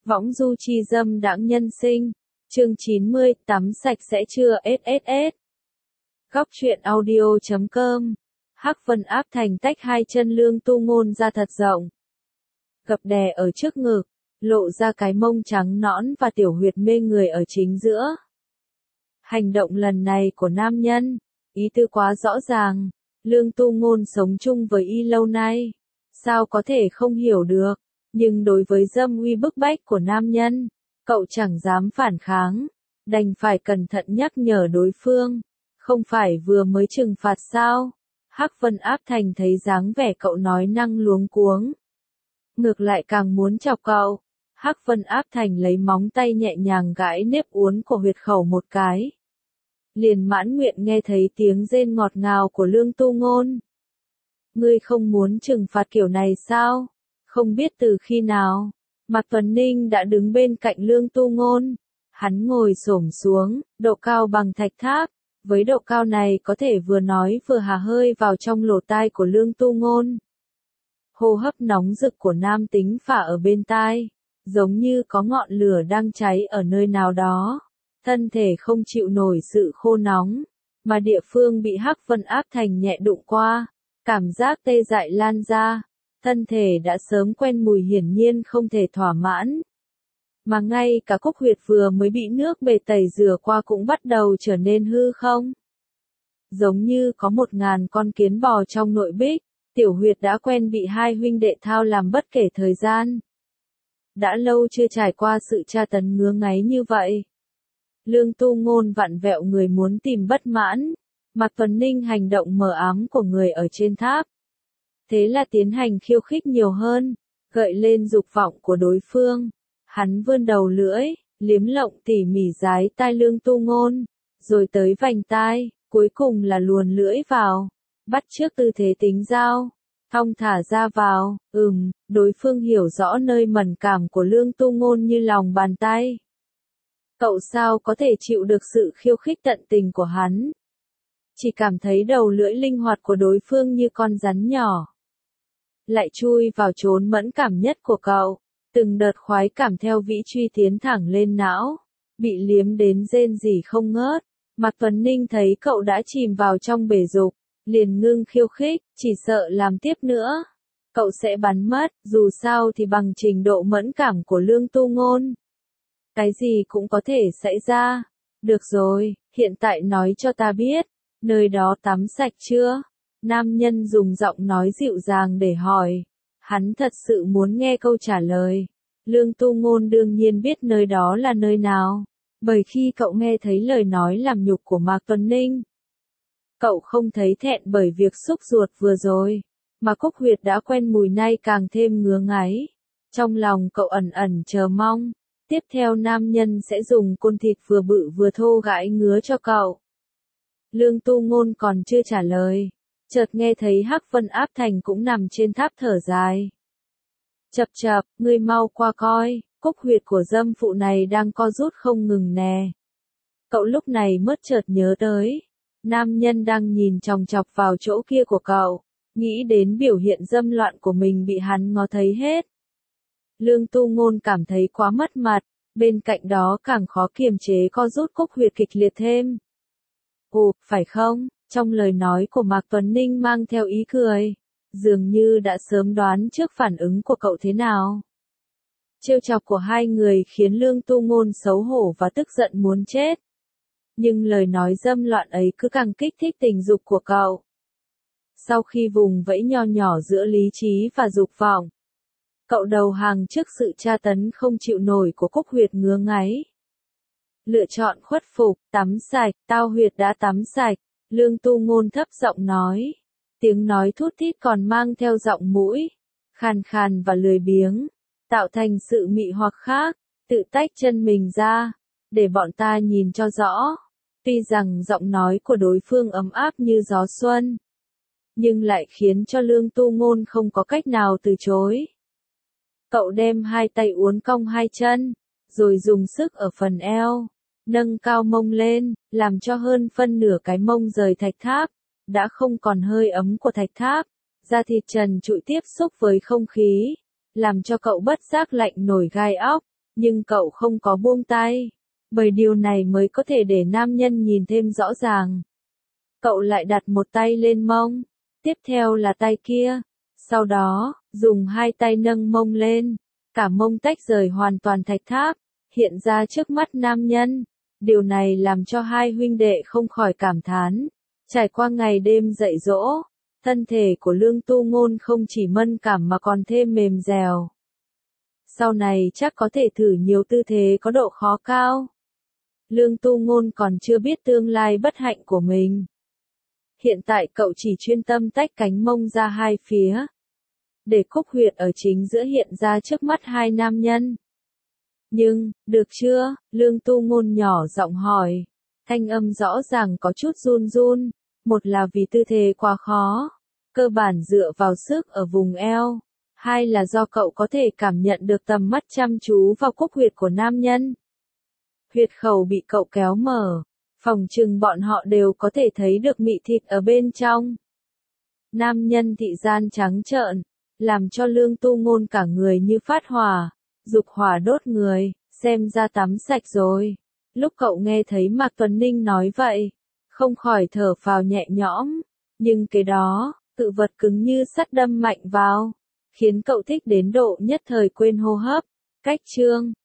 Võng du chi dâm đãng nhân sinh. Chương 90, tắm sạch sẽ chưa SSS. Góc truyện audio.com. Hắc Vân áp thành tách hai chân Lương Tu Ngôn ra thật rộng. Gập đè ở trước ngực, lộ ra cái mông trắng nõn và tiểu huyệt mê người ở chính giữa. Hành động lần này của nam nhân, ý tư quá rõ ràng. Lương Tu Ngôn sống chung với y lâu nay, sao có thể không hiểu được, nhưng đối với dâm uy bức bách của nam nhân, cậu chẳng dám phản kháng, đành phải cẩn thận nhắc nhở đối phương, không phải vừa mới trừng phạt sao? Hắc Vân áp thành thấy dáng vẻ cậu nói năng luống cuống, ngược lại càng muốn chọc cậu. Hắc Vân áp thành lấy móng tay nhẹ nhàng gãi nếp uốn của huyệt khẩu một cái. Liền mãn nguyện nghe thấy tiếng rên ngọt ngào của Lương Tu Ngôn. Ngươi không muốn trừng phạt kiểu này sao? Không biết từ khi nào, Mạc Tuấn Ninh đã đứng bên cạnh Lương Tu Ngôn. Hắn ngồi xổm xuống, độ cao bằng thạch tháp. Với độ cao này có thể vừa nói vừa hà hơi vào trong lỗ tai của Lương Tu Ngôn. Hô hấp nóng rực của nam tính phả ở bên tai, giống như có ngọn lửa đang cháy ở nơi nào đó. Thân thể không chịu nổi sự khô nóng, mà địa phương bị Hắc Vân áp thành nhẹ đụng qua, cảm giác tê dại lan ra, thân thể đã sớm quen mùi hiển nhiên không thể thỏa mãn. Mà ngay cả cúc huyệt vừa mới bị nước bể tẩy rửa qua cũng bắt đầu trở nên hư không. Giống như có 1000 con kiến bò trong nội bích, tiểu huyệt đã quen bị hai huynh đệ thao làm bất kể thời gian. Đã lâu chưa trải qua sự tra tấn ngứa ngáy như vậy. Lương Tu Ngôn vặn vẹo người muốn tìm bất mãn, Mạc Tuấn Ninh hành động mờ ám của người ở trên tháp. Thế là tiến hành khiêu khích nhiều hơn, gợi lên dục vọng của đối phương. Hắn vươn đầu lưỡi, liếm lộng tỉ mỉ dái tai Lương Tu Ngôn, rồi tới vành tai, cuối cùng là luồn lưỡi vào, bắt chước tư thế tính dao, thong thả ra vào. Đối phương hiểu rõ nơi mẫn cảm của Lương Tu Ngôn như lòng bàn tay. Cậu sao có thể chịu được sự khiêu khích tận tình của hắn? Chỉ cảm thấy đầu lưỡi linh hoạt của đối phương như con rắn nhỏ. Lại chui vào chốn mẫn cảm nhất của cậu, từng đợt khoái cảm theo vĩ truy tiến thẳng lên não, bị liếm đến rên rỉ không ngớt. Mạc Tuấn Ninh thấy cậu đã chìm vào trong bể dục, liền ngưng khiêu khích, chỉ sợ làm tiếp nữa, cậu sẽ bắn mất, dù sao thì bằng trình độ mẫn cảm của Lương Tu Ngôn. Cái gì cũng có thể xảy ra. Được rồi, hiện tại nói cho ta biết, nơi đó tắm sạch chưa? Nam nhân dùng giọng nói dịu dàng để hỏi. Hắn thật sự muốn nghe câu trả lời. Lương Tu Ngôn đương nhiên biết nơi đó là nơi nào, bởi khi cậu nghe thấy lời nói làm nhục của Mạc Tuấn Ninh. Cậu không thấy thẹn bởi việc xúc ruột vừa rồi, mà cúc huyệt đã quen mùi nay càng thêm ngứa ngáy. Trong lòng cậu ẩn ẩn chờ mong. Tiếp theo nam nhân sẽ dùng côn thịt vừa bự vừa thô gãi ngứa cho cậu. Lương Tu Ngôn còn chưa trả lời, chợt nghe thấy Hắc Vân áp thành cũng nằm trên tháp thở dài. Chập chập, ngươi mau qua coi, cúc huyệt của dâm phụ này đang co rút không ngừng nè. Cậu lúc này mới chợt nhớ tới, nam nhân đang nhìn chòng chọc vào chỗ kia của cậu, nghĩ đến biểu hiện dâm loạn của mình bị hắn ngó thấy hết. Lương Tu Ngôn cảm thấy quá mất mặt, bên cạnh đó càng khó kiềm chế co rút cúc huyệt kịch liệt thêm. Ồ, phải không? Trong lời nói của Mạc Tuấn Ninh mang theo ý cười, dường như đã sớm đoán trước phản ứng của cậu thế nào. Trêu chọc của hai người khiến Lương Tu Ngôn xấu hổ và tức giận muốn chết. Nhưng lời nói dâm loạn ấy cứ càng kích thích tình dục của cậu. Sau khi vùng vẫy nho nhỏ giữa lý trí và dục vọng, cậu đầu hàng trước sự tra tấn không chịu nổi của cúc huyệt ngứa ngáy. Lựa chọn khuất phục, tắm sạch, tao huyệt đã tắm sạch, Lương Tu Ngôn thấp giọng nói. Tiếng nói thút thít còn mang theo giọng mũi, khàn khàn và lười biếng, tạo thành sự mị hoặc khác, tự tách chân mình ra, để bọn ta nhìn cho rõ. Tuy rằng giọng nói của đối phương ấm áp như gió xuân, nhưng lại khiến cho Lương Tu Ngôn không có cách nào từ chối. Cậu đem hai tay uốn cong hai chân, rồi dùng sức ở phần eo, nâng cao mông lên, làm cho hơn phân nửa cái mông rời thạch tháp, đã không còn hơi ấm của thạch tháp, da thịt trần trụi tiếp xúc với không khí, làm cho cậu bất giác lạnh nổi gai óc. Nhưng cậu không có buông tay, bởi điều này mới có thể để nam nhân nhìn thêm rõ ràng. Cậu lại đặt một tay lên mông, tiếp theo là tay kia, sau đó, dùng hai tay nâng mông lên, cả mông tách rời hoàn toàn thạch tháp, hiện ra trước mắt nam nhân. Điều này làm cho hai huynh đệ không khỏi cảm thán. Trải qua ngày đêm dạy dỗ, thân thể của Lương Tu Ngôn không chỉ mẫn cảm mà còn thêm mềm dẻo. Sau này chắc có thể thử nhiều tư thế có độ khó cao. Lương Tu Ngôn còn chưa biết tương lai bất hạnh của mình. Hiện tại cậu chỉ chuyên tâm tách cánh mông ra hai phía, để cúc huyệt ở chính giữa hiện ra trước mắt hai nam nhân. Nhưng, được chưa? Lương Tu Ngôn nhỏ giọng hỏi. Thanh âm rõ ràng có chút run run. Một là vì tư thế quá khó, cơ bản dựa vào sức ở vùng eo. Hai là do cậu có thể cảm nhận được tầm mắt chăm chú vào cúc huyệt của nam nhân. Huyệt khẩu bị cậu kéo mở, phỏng chừng bọn họ đều có thể thấy được mị thịt ở bên trong. Nam nhân thị gian trắng trợn, làm cho Lương Tu Ngôn cả người như phát hỏa, dục hỏa đốt người, xem ra tắm sạch rồi. Lúc cậu nghe thấy Mạc Tuấn Ninh nói vậy, không khỏi thở phào nhẹ nhõm, nhưng cái đó, tự vật cứng như sắt đâm mạnh vào, khiến cậu thích đến độ nhất thời quên hô hấp. Cách chương